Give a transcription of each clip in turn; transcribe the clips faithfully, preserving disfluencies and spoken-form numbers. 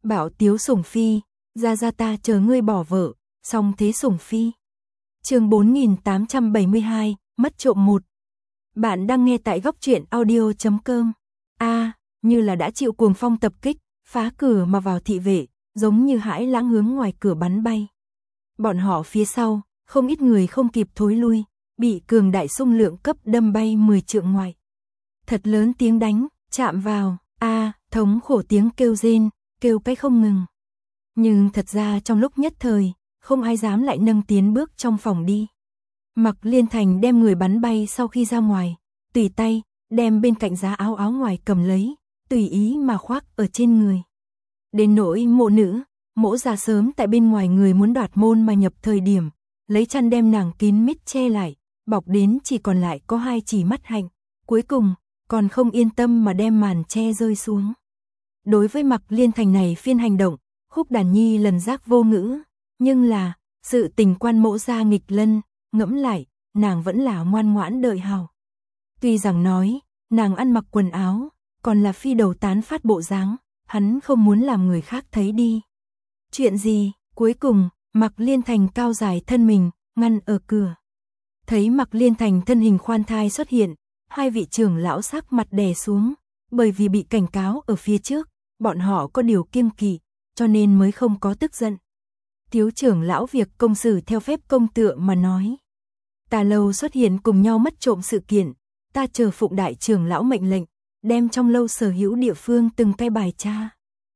Bảo Tiếu Sủng Phi, ra ra ta chờ ngươi bỏ vợ, xong thế Sủng Phi. Chương bốn nghìn tám trăm bảy mươi hai, mất trộm một. Bạn đang nghe tại góc truyện audio chấm com. A, như là đã chịu cuồng phong tập kích, phá cửa mà vào thị vệ, giống như hãi lãng hướng ngoài cửa bắn bay. Bọn họ phía sau, không ít người không kịp thối lui, bị cường đại xung lượng cấp đâm bay mười trượng ngoài. Thật lớn tiếng đánh, chạm vào, a, thống khổ tiếng kêu rên, kêu cái không ngừng. Nhưng thật ra trong lúc nhất thời, không ai dám lại nâng tiến bước trong phòng đi. Mặc Liên Thành đem người bắn bay sau khi ra ngoài, tùy tay, đem bên cạnh giá áo áo ngoài cầm lấy, tùy ý mà khoác ở trên người. Đến nỗi Mộ nữ, Mỗ ra sớm tại bên ngoài người muốn đoạt môn mà nhập thời điểm, lấy chăn đem nàng kín mít che lại, bọc đến chỉ còn lại có hai chỉ mắt hạnh, cuối cùng, còn không yên tâm mà đem màn che rơi xuống. Đối với Mặc Liên Thành này phiên hành động, Khúc Đàn Nhi lần giác vô ngữ, nhưng là, sự tình quan Mỗ ra nghịch lân, ngẫm lại, nàng vẫn là ngoan ngoãn đợi hào. Tuy rằng nói, nàng ăn mặc quần áo, còn là phi đầu tán phát bộ dáng, hắn không muốn làm người khác thấy đi. Chuyện gì, cuối cùng, Mặc Liên Thành cao dài thân mình, ngăn ở cửa. Thấy Mặc Liên Thành thân hình khoan thai xuất hiện, hai vị trưởng lão sắc mặt đè xuống, bởi vì bị cảnh cáo ở phía trước, bọn họ có điều kiêng kỵ, cho nên mới không có tức giận. Tiếu trưởng lão việc công xử theo phép công tựa mà nói. Tà lâu xuất hiện cùng nhau mất trộm sự kiện, ta chờ phụng đại trưởng lão mệnh lệnh, đem trong lâu sở hữu địa phương từng cái bài tra.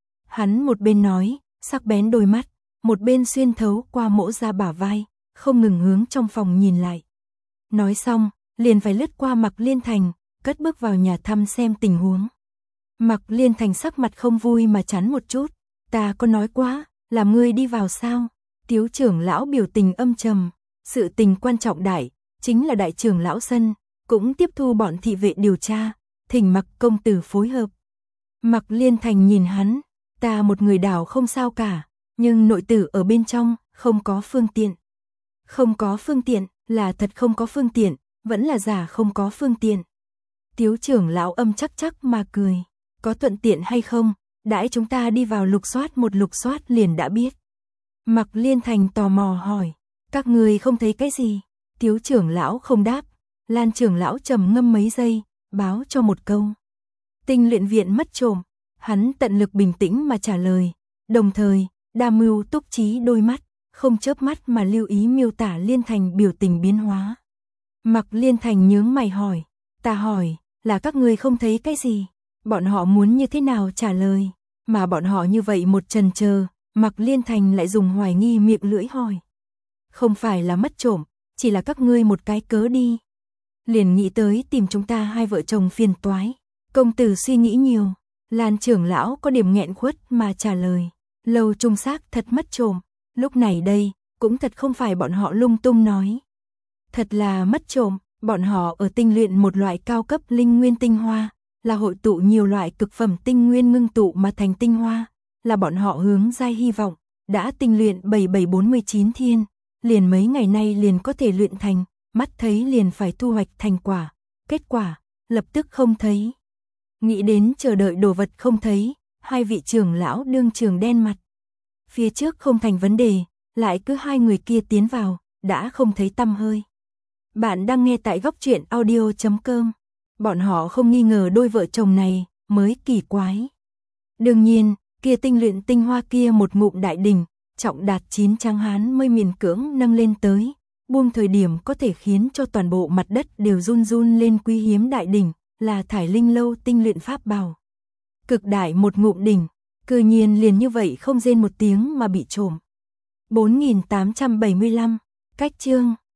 Hắn một bên nói, sắc bén đôi mắt, một bên xuyên thấu qua Mỗ ra bả vai, không ngừng hướng trong phòng nhìn lại. Nói xong, liền phải lướt qua Mặc Liên Thành, cất bước vào nhà thăm xem tình huống. Mặc Liên Thành sắc mặt không vui mà chán một chút, ta có nói quá, làm ngươi đi vào sao? Tiếu trưởng lão biểu tình âm trầm, sự tình quan trọng đại, chính là đại trưởng lão sân, cũng tiếp thu bọn thị vệ điều tra, thỉnh Mặc công tử phối hợp. Mặc Liên Thành nhìn hắn, ta một người đảo không sao cả, nhưng nội tử ở bên trong, không có phương tiện. Không có phương tiện, là thật không có phương tiện, vẫn là giả không có phương tiện. Tiếu trưởng lão âm chắc chắc mà cười, có thuận tiện hay không, đãi chúng ta đi vào lục soát một lục soát liền đã biết. Mặc Liên Thành tò mò hỏi, các người không thấy cái gì? Tiếu trưởng lão không đáp, Lan trưởng lão trầm ngâm mấy giây, báo cho một câu. Tinh luyện viện mất trộm, hắn tận lực bình tĩnh mà trả lời, đồng thời, đa mưu túc trí đôi mắt, không chớp mắt mà lưu ý miêu tả Liên Thành biểu tình biến hóa. Mặc Liên Thành nhướng mày hỏi, ta hỏi, là các người không thấy cái gì? Bọn họ muốn như thế nào trả lời? Mà bọn họ như vậy một chần chờ, Mặc Liên Thành lại dùng hoài nghi miệng lưỡi hỏi. Không phải là mất trộm, chỉ là các ngươi một cái cớ đi. Liền nghĩ tới tìm chúng ta hai vợ chồng phiền toái. Công tử suy nghĩ nhiều, Lan trưởng lão có điểm nghẹn khuất mà trả lời. Lâu trung xác thật mất trộm, lúc này đây, cũng thật không phải bọn họ lung tung nói. Thật là mất trộm, bọn họ ở tinh luyện một loại cao cấp linh nguyên tinh hoa, là hội tụ nhiều loại cực phẩm tinh nguyên ngưng tụ mà thành tinh hoa, là bọn họ hướng giai hy vọng, đã tinh luyện bảy bảy bốn mươi chín thiên, liền mấy ngày nay liền có thể luyện thành, mắt thấy liền phải thu hoạch thành quả, kết quả, lập tức không thấy. Nghĩ đến chờ đợi đồ vật không thấy, hai vị trưởng lão đương trường đen mặt. Phía trước không thành vấn đề, lại cứ hai người kia tiến vào, đã không thấy tăm hơi. Bạn đang nghe tại góc truyện audio chấm com. Bọn họ không nghi ngờ đôi vợ chồng này, mới kỳ quái. Đương nhiên, kia tinh luyện tinh hoa kia một ngụm đại đỉnh, trọng đạt chín tráng hán mới miền cưỡng nâng lên tới, buông thời điểm có thể khiến cho toàn bộ mặt đất đều run run lên quý hiếm đại đỉnh, là thải linh lâu tinh luyện pháp bảo. Cực đại một ngụm đỉnh, cư nhiên liền như vậy không rên một tiếng mà bị trộm. bốn nghìn tám trăm bảy mươi lăm, cách chương,